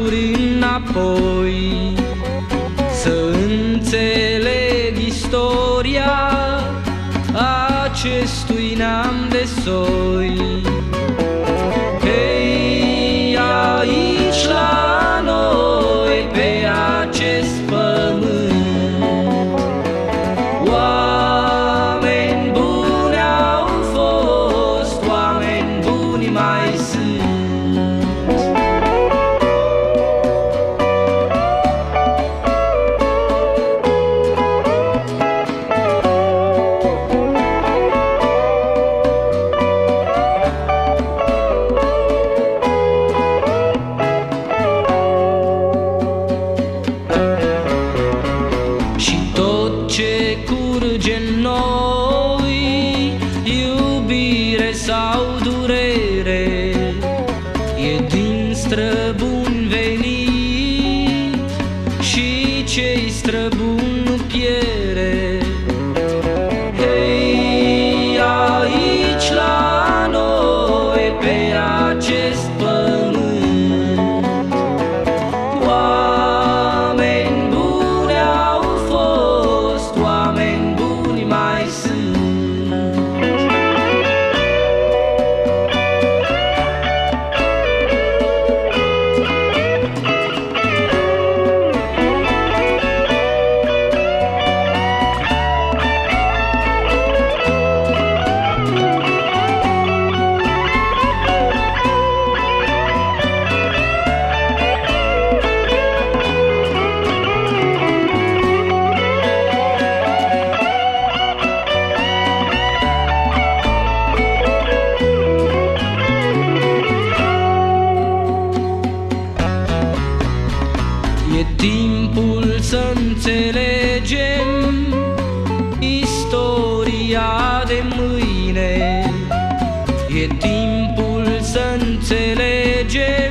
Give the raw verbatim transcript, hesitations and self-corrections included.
veacuri înapoi, să înțeleg istoria acestui neam de soi. Hei, aici la noi, pe acest pământ, oameni buni au fost, oameni buni mai sunt. Ce curge în noi, iubire sau durere, e din străbun venit și ce-i străbun nu piere. Hei, aici la noi, pe acest pământ, oameni buni au fost, oameni buni mai sunt. E timpul să înțelegem istoria de mâine, e timpul să înțelegem